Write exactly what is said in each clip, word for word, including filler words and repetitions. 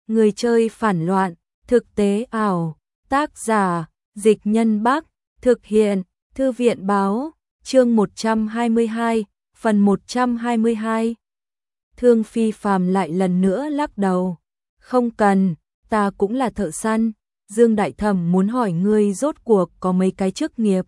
Người chơi phản loạn, thực tế ảo, tác giả, Dịch Nhân Bắc, thực hiện, Thư viện báo, chương một trăm hai mươi hai, phần một trăm hai mươi hai. Thương Phi Phàm lại lần nữa lắc đầu. Không cần, ta cũng là thợ săn, Dương Đại Thẩm muốn hỏi ngươi rốt cuộc có mấy cái chức nghiệp.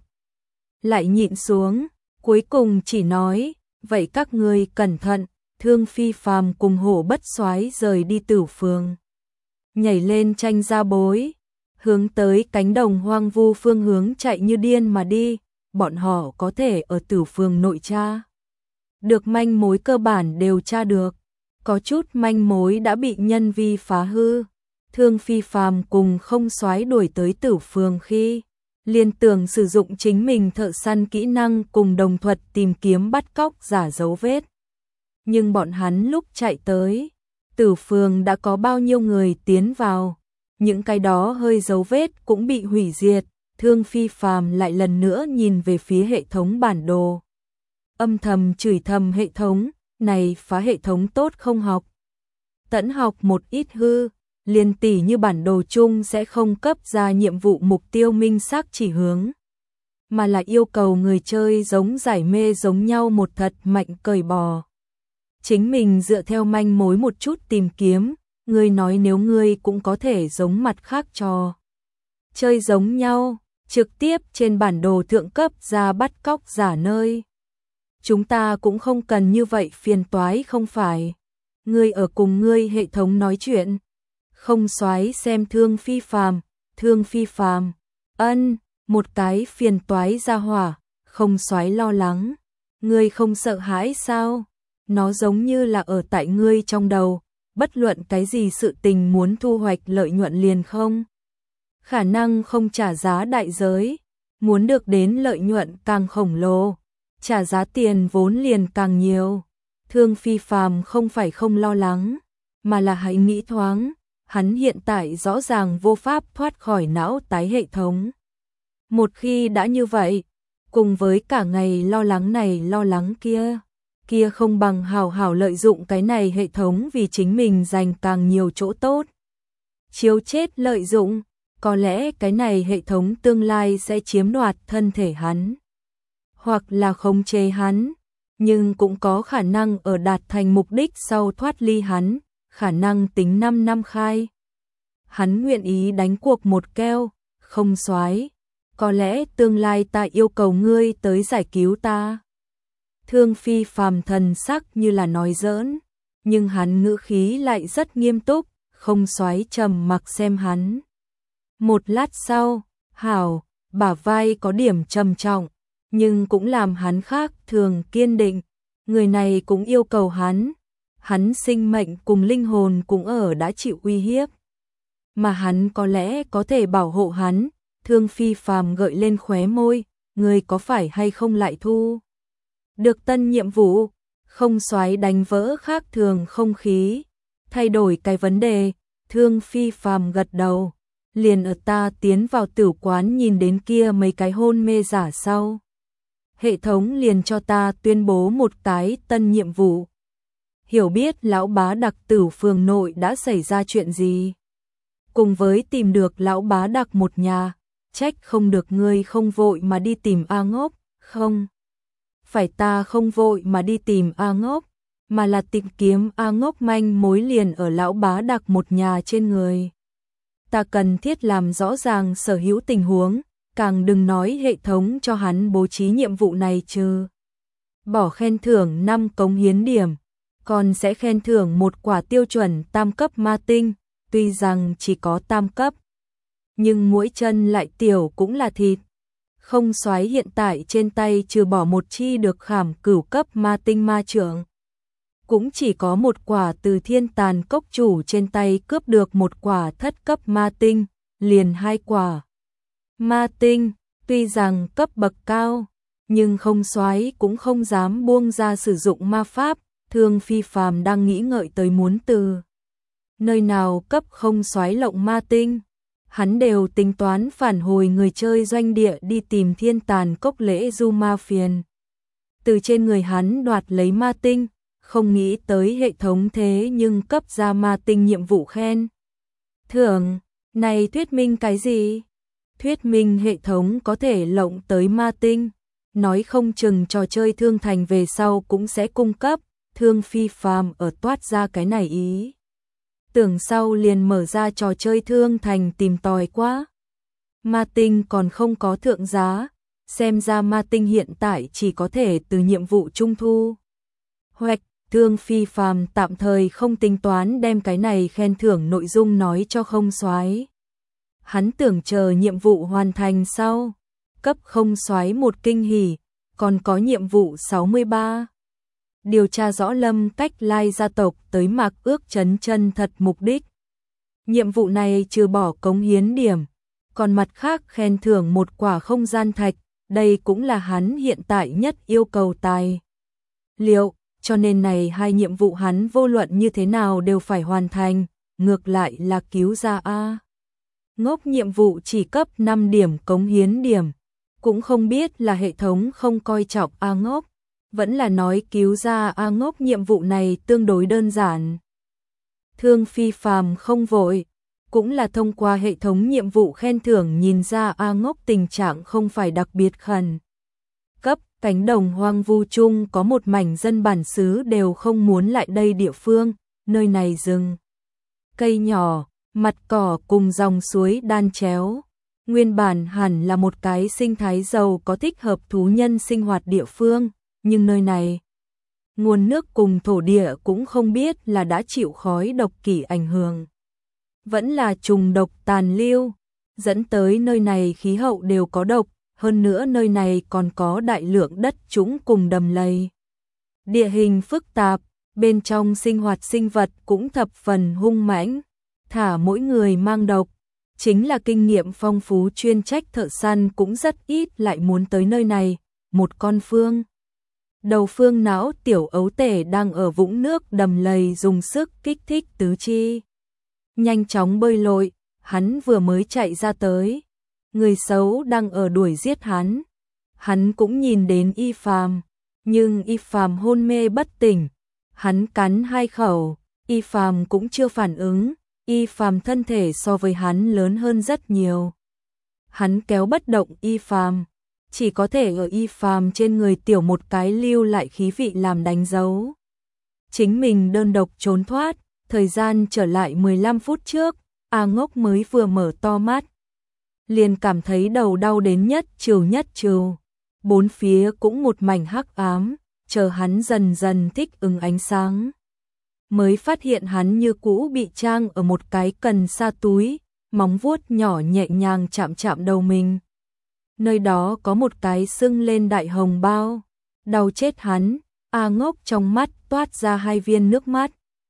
Lại nhịn xuống, cuối cùng chỉ nói, vậy các ngươi cẩn thận. Thương Phi Phàm cùng Hổ Bất Soái rời đi Tử Phường, nhảy lên tranh gia bối, hướng tới cánh đồng hoang vu phương hướng chạy như điên mà đi. Bọn họ có thể ở Tử Phường nội tra được manh mối cơ bản đều tra được, có chút manh mối đã bị nhân vi phá hư. Thương Phi Phàm cùng Không Soái đuổi tới Tử Phường khi liên tưởng sử dụng chính mình thợ săn kỹ năng cùng đồng thuật tìm kiếm bắt cóc giả dấu vết. Nhưng bọn hắn lúc chạy tới, Tử Phường đã có bao nhiêu người tiến vào, những cái đó hơi dấu vết cũng bị hủy diệt. Thương Phi Phàm lại lần nữa nhìn về phía hệ thống bản đồ, âm thầm chửi thầm hệ thống, này phá hệ thống tốt không học. Tẫn học một ít hư, liền tỉ như bản đồ chung sẽ không cấp ra nhiệm vụ mục tiêu minh xác chỉ hướng, mà là yêu cầu người chơi giống giải mê giống nhau một thật mạnh cởi bò. Chính mình dựa theo manh mối một chút tìm kiếm, ngươi nói nếu ngươi cũng có thể giống mặt khác trò chơi giống nhau, trực tiếp trên bản đồ thượng cấp ra bắt cóc giả nơi. Chúng ta cũng không cần như vậy phiền toái không phải. Ngươi ở cùng ngươi hệ thống nói chuyện. Không Soái xem Thương Phi Phàm, Thương Phi Phàm, ân, một cái phiền toái ra hỏa. Không Soái lo lắng, ngươi không sợ hãi sao? Nó giống như là ở tại ngươi trong đầu, bất luận cái gì sự tình muốn thu hoạch lợi nhuận liền không khả năng không trả giá đại giới, muốn được đến lợi nhuận càng khổng lồ, trả giá tiền vốn liền càng nhiều. Thương Phi Phàm không phải không lo lắng, mà là hãy nghĩ thoáng, hắn hiện tại rõ ràng vô pháp thoát khỏi não tái hệ thống. Một khi đã như vậy, cùng với cả ngày lo lắng này lo lắng kia, kia không bằng hào hào lợi dụng cái này hệ thống vì chính mình giành càng nhiều chỗ tốt. Chiếu chết lợi dụng, có lẽ cái này hệ thống tương lai sẽ chiếm đoạt thân thể hắn, hoặc là khống chế hắn, nhưng cũng có khả năng ở đạt thành mục đích sau thoát ly hắn, khả năng tính năm năm khai. Hắn nguyện ý đánh cuộc một keo, Không Soái, có lẽ tương lai ta yêu cầu ngươi tới giải cứu ta. Thương Phi Phàm thần sắc như là nói giỡn, nhưng hắn ngữ khí lại rất nghiêm túc. Không Soái trầm mặc xem hắn. Một lát sau, hảo, bả vai có điểm trầm trọng, nhưng cũng làm hắn khác thường kiên định. Người này cũng yêu cầu hắn, hắn sinh mệnh cùng linh hồn cũng ở đã chịu uy hiếp, mà hắn có lẽ có thể bảo hộ hắn. Thương Phi Phàm gợi lên khóe môi, người có phải hay không lại thu được tân nhiệm vụ? Không Soái đánh vỡ khác thường không khí, thay đổi cái vấn đề. Thương Phi Phàm gật đầu, liền ở ta tiến vào tử quán nhìn đến kia mấy cái hôn mê giả sau, hệ thống liền cho ta tuyên bố một cái tân nhiệm vụ. Hiểu biết lão bá đặc Tử Phường nội đã xảy ra chuyện gì, cùng với tìm được lão bá đặc một nhà. Trách không được ngươi không vội mà đi tìm A Ngốc. Không phải ta không vội mà đi tìm A Ngốc, mà là tìm kiếm A Ngốc manh mối liền ở lão bá đặc một nhà trên người. Ta cần thiết làm rõ ràng sở hữu tình huống, càng đừng nói hệ thống cho hắn bố trí nhiệm vụ này trừ bỏ khen thưởng năm cống hiến điểm, còn sẽ khen thưởng một quả tiêu chuẩn tam cấp ma tinh. Tuy rằng chỉ có tam cấp, nhưng mỗi chân lại tiểu cũng là thịt. Không Soái hiện tại trên tay trừ bỏ một chi được khảm cửu cấp ma tinh ma trượng, cũng chỉ có một quả từ Thiên Tàn Cốc chủ trên tay cướp được một quả thất cấp ma tinh, liền hai quả ma tinh. Tuy rằng cấp bậc cao, nhưng Không Soái cũng không dám buông ra sử dụng ma pháp. Thương Phi Phàm đang nghĩ ngợi tới muốn từ nơi nào cấp Không Soái lộng ma tinh, hắn đều tính toán phản hồi người chơi doanh địa đi tìm Thiên Tàn Cốc lễ du ma phiền, từ trên người hắn đoạt lấy ma tinh. Không nghĩ tới hệ thống thế nhưng cấp ra ma tinh nhiệm vụ khen thưởng. Này thuyết minh cái gì? Thuyết minh hệ thống có thể lộng tới ma tinh. Nói không chừng trò chơi Thương Thành về sau cũng sẽ cung cấp. Thương Phi Phàm ở toát ra cái này ý. Tưởng sau liền mở ra trò chơi Thương Thành tìm tòi quá. Ma tinh còn không có thượng giá. Xem ra ma tinh hiện tại chỉ có thể từ nhiệm vụ trung thu. Hoạch, Thương Phi Phàm tạm thời không tính toán đem cái này khen thưởng nội dung nói cho không soái. Hắn tưởng chờ nhiệm vụ hoàn thành sau, cấp không soái một kinh hỉ, còn có nhiệm vụ sáu mươi ba. Điều tra rõ Lâm Cách Lai gia tộc tới Mạc Ước Trấn chân thật mục đích. Nhiệm vụ này trừ bỏ cống hiến điểm, còn mặt khác khen thưởng một quả không gian thạch, đây cũng là hắn hiện tại nhất yêu cầu tài liệu, cho nên này hai nhiệm vụ hắn vô luận như thế nào đều phải hoàn thành, ngược lại là cứu ra A Ngốc nhiệm vụ chỉ cấp năm điểm cống hiến điểm, cũng không biết là hệ thống không coi trọng A Ngốc, vẫn là nói cứu ra A Ngốc nhiệm vụ này tương đối đơn giản. Thương Phi Phàm không vội, cũng là thông qua hệ thống nhiệm vụ khen thưởng nhìn ra A Ngốc tình trạng không phải đặc biệt khẩn cấp. Cánh đồng hoang vu chung có một mảnh dân bản xứ đều không muốn lại đây địa phương, nơi này rừng cây nhỏ, mặt cỏ cùng dòng suối đan chéo. Nguyên bản hẳn là một cái sinh thái giàu có thích hợp thú nhân sinh hoạt địa phương, nhưng nơi này nguồn nước cùng thổ địa cũng không biết là đã chịu khói độc kỷ ảnh hưởng, vẫn là trùng độc tàn lưu, dẫn tới nơi này khí hậu đều có độc, hơn nữa nơi này còn có đại lượng đất trũng cùng đầm lầy. Địa hình phức tạp, bên trong sinh hoạt sinh vật cũng thập phần hung mãnh, thả mỗi người mang độc, chính là kinh nghiệm phong phú chuyên trách thợ săn cũng rất ít lại muốn tới nơi này. Một con phương đầu phương não tiểu ấu tể đang ở vũng nước đầm lầy dùng sức kích thích tứ chi, nhanh chóng bơi lội, hắn vừa mới chạy ra tới, người xấu đang ở đuổi giết hắn. Hắn cũng nhìn đến Y Phàm, nhưng Y Phàm hôn mê bất tỉnh, hắn cắn hai khẩu, Y Phàm cũng chưa phản ứng, Y Phàm thân thể so với hắn lớn hơn rất nhiều. Hắn kéo bất động Y Phàm, chỉ có thể ở Y Phàm trên người tiểu một cái lưu lại khí vị làm đánh dấu. Chính mình đơn độc trốn thoát, thời gian trở lại mười lăm phút trước, A Ngốc mới vừa mở to mắt, liền cảm thấy đầu đau đến nhất trừ nhất trừ. Bốn phía cũng một mảnh hắc ám, chờ hắn dần dần thích ứng ánh sáng, mới phát hiện hắn như cũ bị trang ở một cái cần sa túi, móng vuốt nhỏ nhẹ nhàng chạm chạm đầu mình. Nơi đó có một cái sưng lên đại hồng bao, đau chết hắn. A Ngốc trong mắt toát ra hai viên nước mắt,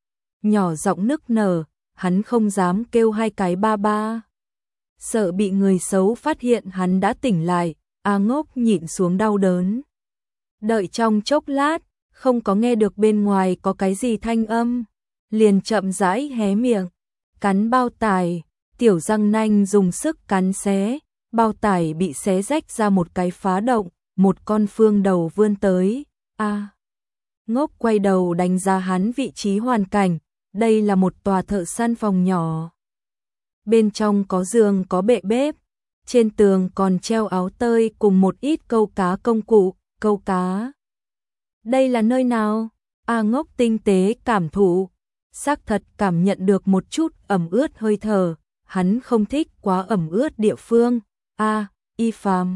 nhỏ giọng nức nở, hắn không dám kêu hai cái ba ba. Sợ bị người xấu phát hiện hắn đã tỉnh lại, A Ngốc nhịn xuống đau đớn. Đợi trong chốc lát, không có nghe được bên ngoài có cái gì thanh âm, liền chậm rãi hé miệng, cắn bao tải, tiểu răng nanh dùng sức cắn xé, bao tải bị xé rách ra một cái phá động, một con phương đầu vươn tới. A Ngốc quay đầu đánh giá hắn vị trí hoàn cảnh, đây là một tòa thợ săn phòng nhỏ. Bên trong có giường có bệ bếp, trên tường còn treo áo tơi cùng một ít câu cá công cụ, câu cá. Đây là nơi nào? A Ngốc tinh tế cảm thụ, xác thật cảm nhận được một chút ẩm ướt hơi thở, hắn không thích quá ẩm ướt địa phương. A, Y Phàm.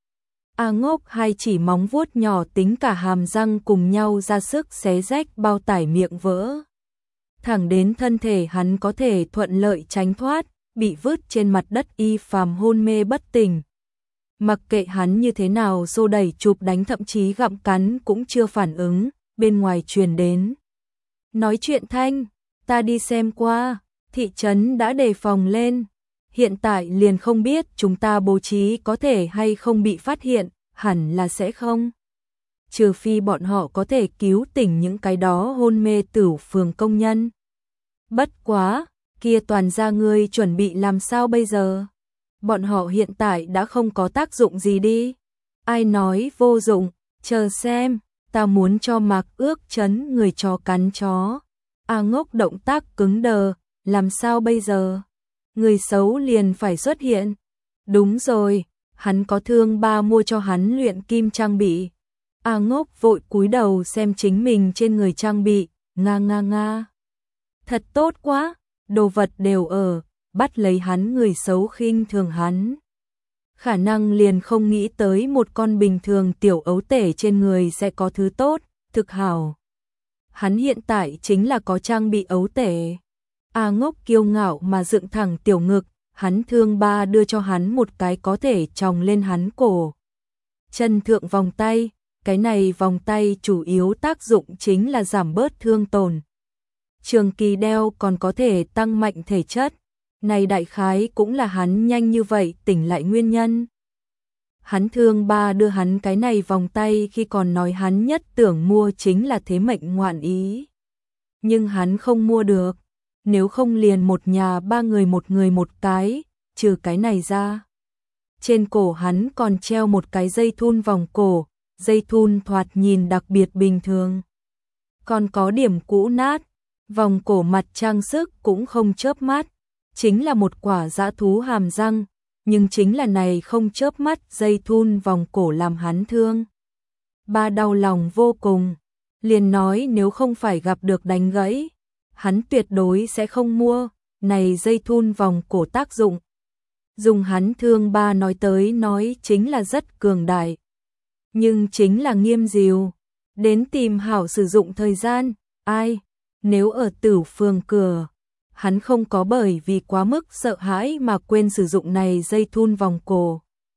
A Ngốc hai chỉ móng vuốt nhỏ tính cả hàm răng cùng nhau ra sức xé rách bao tải miệng vỡ. Thẳng đến thân thể hắn có thể thuận lợi tránh thoát, bị vứt trên mặt đất. Y Phàm hôn mê bất tỉnh. Mặc kệ hắn như thế nào xô đẩy chụp đánh thậm chí gặm cắn cũng chưa phản ứng, bên ngoài truyền đến nói chuyện thanh, ta đi xem qua, thị trấn đã đề phòng lên, hiện tại liền không biết chúng ta bố trí có thể hay không bị phát hiện, hẳn là sẽ không. Trừ phi bọn họ có thể cứu tỉnh những cái đó hôn mê tửu phường công nhân. Bất quá, kia toàn gia ngươi chuẩn bị làm sao bây giờ? Bọn họ hiện tại đã không có tác dụng gì đi. Ai nói vô dụng, chờ xem, ta muốn cho Mạc Ước Trấn người chó cắn chó. A Ngốc động tác cứng đờ, làm sao bây giờ? người xấu liền phải xuất hiện. Đúng rồi, hắn có thương ba mua cho hắn luyện kim trang bị. A Ngốc vội cúi đầu xem chính mình trên người trang bị, nga nga nga. Thật tốt quá, đồ vật đều ở, bắt lấy hắn người xấu khinh thường hắn. Khả năng liền không nghĩ tới một con bình thường tiểu ấu tể trên người sẽ có thứ tốt, thực hảo. Hắn hiện tại chính là có trang bị ấu tể. A Ngốc kiêu ngạo mà dựng thẳng tiểu ngực, hắn thương ba đưa cho hắn một cái có thể tròng lên hắn cổ. Chân thượng vòng tay, cái này vòng tay chủ yếu tác dụng chính là giảm bớt thương tổn. Trường kỳ đeo còn có thể tăng mạnh thể chất, này đại khái cũng là hắn nhanh như vậy tỉnh lại nguyên nhân. Hắn thương ba đưa hắn cái này vòng tay khi còn nói hắn nhất tưởng mua chính là thế mệnh ngoạn ý. Nhưng hắn không mua được, nếu không liền một nhà ba người một người một cái, trừ cái này ra. Trên cổ hắn còn treo một cái dây thun vòng cổ, dây thun thoạt nhìn đặc biệt bình thường. Còn có điểm cũ nát, vòng cổ mặt trang sức cũng không chớp mắt, chính là một quả dã thú hàm răng, nhưng chính là này không chớp mắt dây thun vòng cổ làm hắn thương. Ba đau lòng vô cùng, liền nói nếu không phải gặp được đánh gãy, hắn tuyệt đối sẽ không mua, này dây thun vòng cổ tác dụng. Dùng hắn thương ba nói tới nói chính là rất cường đại. Nhưng chính là nghiêm dìu, đến tìm hảo sử dụng thời gian, ai, nếu ở Tử Phường cửa, hắn không có bởi vì quá mức sợ hãi mà quên sử dụng này dây thun vòng cổ.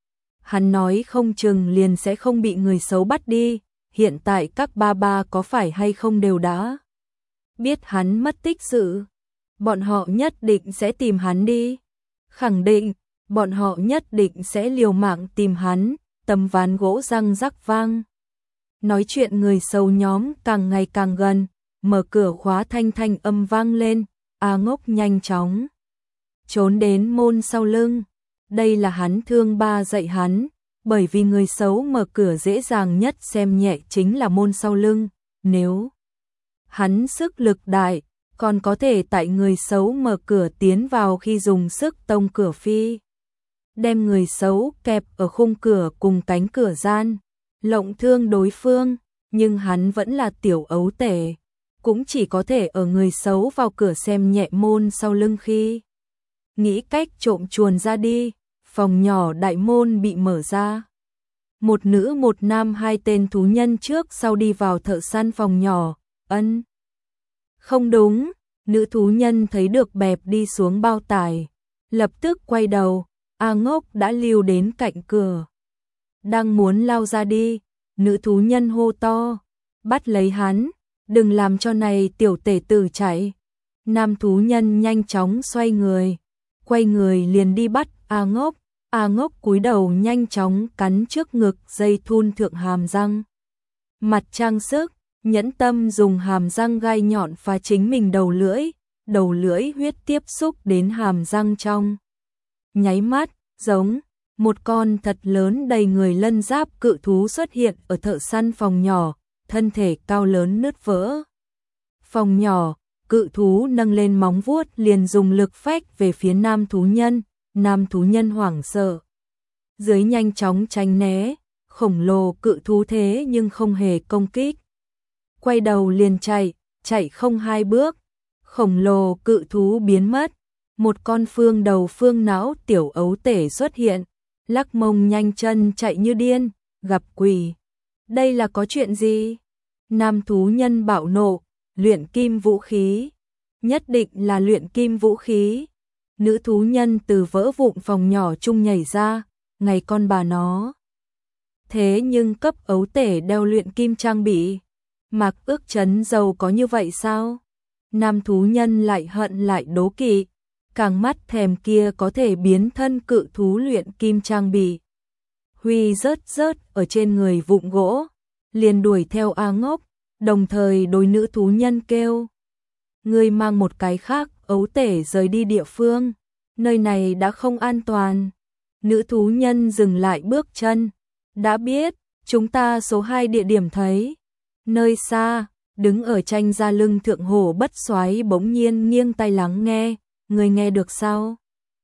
Hắn nói không chừng liền sẽ không bị người xấu bắt đi, hiện tại các ba ba có phải hay không đều đã biết hắn mất tích sự. Bọn họ nhất định sẽ tìm hắn đi. Khẳng định, bọn họ nhất định sẽ liều mạng tìm hắn, tấm ván gỗ răng rắc vang. Nói chuyện người xấu nhóm càng ngày càng gần, mở cửa khóa thanh thanh âm vang lên, A Ngốc nhanh chóng trốn đến môn sau lưng. Đây là hắn thương ba dạy hắn, bởi vì người xấu mở cửa dễ dàng nhất xem nhẹ chính là môn sau lưng, nếu hắn sức lực đại, còn có thể tại người xấu mở cửa tiến vào khi dùng sức tông cửa phi. Đem người xấu kẹp ở khung cửa cùng cánh cửa gian, lộng thương đối phương, nhưng hắn vẫn là tiểu ấu tể, cũng chỉ có thể ở người xấu vào cửa xem nhẹ môn sau lưng khi nghĩ cách trộm chuồn ra đi. Phòng nhỏ đại môn bị mở ra. Một nữ một nam hai tên thú nhân trước sau đi vào thợ săn phòng nhỏ, ân. Không đúng, nữ thú nhân thấy được bẹp đi xuống bao tải, lập tức quay đầu, A Ngốc đã lưu đến cạnh cửa. Đang muốn lao ra đi, nữ thú nhân hô to, bắt lấy hắn, đừng làm cho này tiểu tể tử chạy. Nam thú nhân nhanh chóng xoay người, quay người liền đi bắt A Ngốc. A Ngốc cúi đầu nhanh chóng cắn trước ngực dây thun thượng hàm răng. Mặt trang sức, nhẫn tâm dùng hàm răng gai nhọn phá chính mình đầu lưỡi, đầu lưỡi huyết tiếp xúc đến hàm răng trong. Nháy mắt, giống một con thật lớn đầy người lân giáp cự thú xuất hiện ở thợ săn phòng nhỏ, thân thể cao lớn nứt vỡ. Phòng nhỏ, cự thú nâng lên móng vuốt liền dùng lực phách về phía nam thú nhân. Nam thú nhân hoảng sợ, dưới nhanh chóng tránh né, khổng lồ cự thú thế nhưng không hề công kích. Quay đầu liền chạy, chạy không hai bước, khổng lồ cự thú biến mất, một con phương đầu phương não tiểu ấu tể xuất hiện, lắc mông nhanh chân chạy như điên, gặp quỷ. Đây là có chuyện gì? Nam thú nhân bạo nộ, luyện kim vũ khí, nhất định là luyện kim vũ khí. Nữ thú nhân từ vỡ vụn phòng nhỏ chung nhảy ra, ngày con bà nó. Thế nhưng cấp ấu tể đeo luyện kim trang bị, mặc ước chấn giàu có như vậy sao? Nam thú nhân lại hận lại đố kỵ, càng mắt thèm kia có thể biến thân cự thú luyện kim trang bị. Huy rớt rớt ở trên người vụn gỗ, liền đuổi theo A Ngốc, đồng thời đối nữ thú nhân kêu. Ngươi mang một cái khác ấu tể rời đi địa phương, nơi này đã không an toàn. Nữ thú nhân dừng lại bước chân, đã biết, chúng ta số hai địa điểm thấy. Nơi xa, đứng ở tranh ra lưng thượng hổ bất soái bỗng nhiên nghiêng tai lắng nghe, người nghe được sao?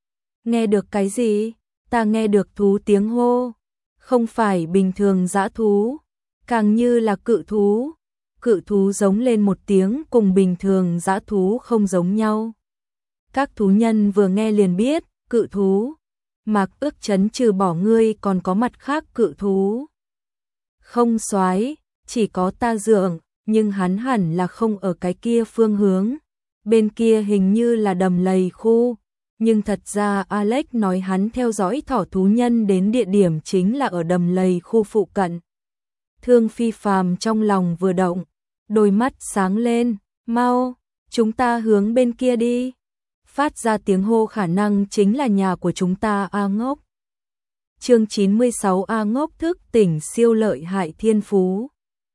Nghe được cái gì? Ta nghe được thú tiếng hô. Không phải bình thường dã thú, càng như là cự thú. Cự thú giống lên một tiếng cùng bình thường dã thú không giống nhau. Các thú nhân vừa nghe liền biết, cự thú. Mạc Ước Chấn trừ bỏ ngươi còn có mặt khác cự thú. Không soái, chỉ có ta dượng, nhưng hắn hẳn là không ở cái kia phương hướng. Bên kia hình như là đầm lầy khu, nhưng thật ra Alex nói hắn theo dõi thỏ thú nhân đến địa điểm chính là ở đầm lầy khu phụ cận. Thương Phi Phàm trong lòng vừa động, đôi mắt sáng lên, mau, chúng ta hướng bên kia đi. Phát ra tiếng hô khả năng chính là nhà của chúng ta A Ngốc. Chương chín mươi sáu A Ngốc thức tỉnh siêu lợi hại thiên phú.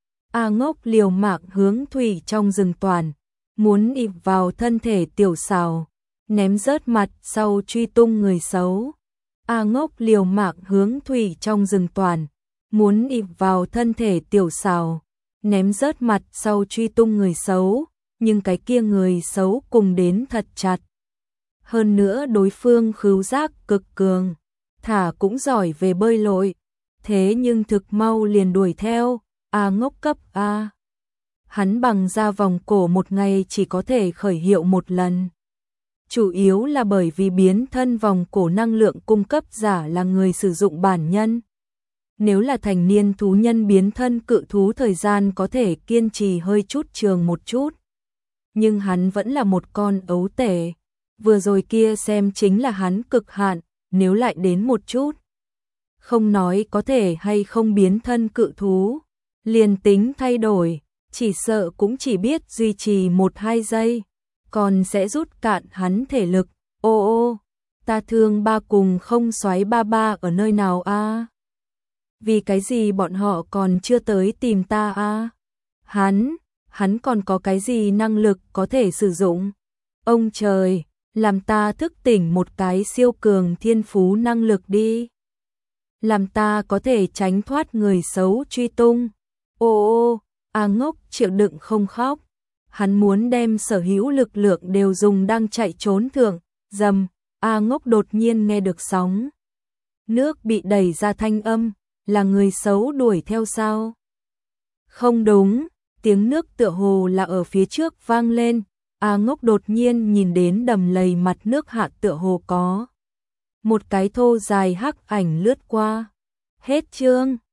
A Ngốc liều mạng hướng thủy trong rừng toàn, muốn ịp vào thân thể tiểu xào, ném rớt mặt sau truy tung người xấu. A Ngốc liều mạng hướng thủy trong rừng toàn, muốn ịp vào thân thể tiểu xào, ném rớt mặt sau truy tung người xấu, nhưng cái kia người xấu cùng đến thật chặt. Hơn nữa đối phương khứu giác cực cường, thả cũng giỏi về bơi lội, thế nhưng thực mau liền đuổi theo. A Ngốc cấp A. Hắn bằng ra vòng cổ một ngày chỉ có thể khởi hiệu một lần. Chủ yếu là bởi vì biến thân vòng cổ năng lượng cung cấp giả là người sử dụng bản nhân. Nếu là thành niên thú nhân biến thân cự thú thời gian có thể kiên trì hơi chút trường một chút. Nhưng hắn vẫn là một con ấu tể. Vừa rồi kia xem chính là hắn cực hạn, nếu lại đến một chút. Không nói có thể hay không biến thân cự thú, liền tính thay đổi, chỉ sợ cũng chỉ biết duy trì một hai giây, còn sẽ rút cạn hắn thể lực. Ô ô, ta thương ba cùng không xoáy ba ba ở nơi nào a? Vì cái gì bọn họ còn chưa tới tìm ta a? Hắn, hắn còn có cái gì năng lực có thể sử dụng? Ông trời, làm ta thức tỉnh một cái siêu cường thiên phú năng lực đi. Làm ta có thể tránh thoát người xấu truy tung. Ô ô, A Ngốc chịu đựng không khóc. Hắn muốn đem sở hữu lực lượng đều dùng đang chạy trốn thượng. Dầm, A Ngốc đột nhiên nghe được sóng nước bị đẩy ra thanh âm, là người xấu đuổi theo sao? Không đúng, tiếng nước tựa hồ là ở phía trước vang lên. A Ngốc đột nhiên nhìn đến đầm lầy mặt nước hạ tựa hồ có một cái thô dài hắc ảnh lướt qua. Hết chương.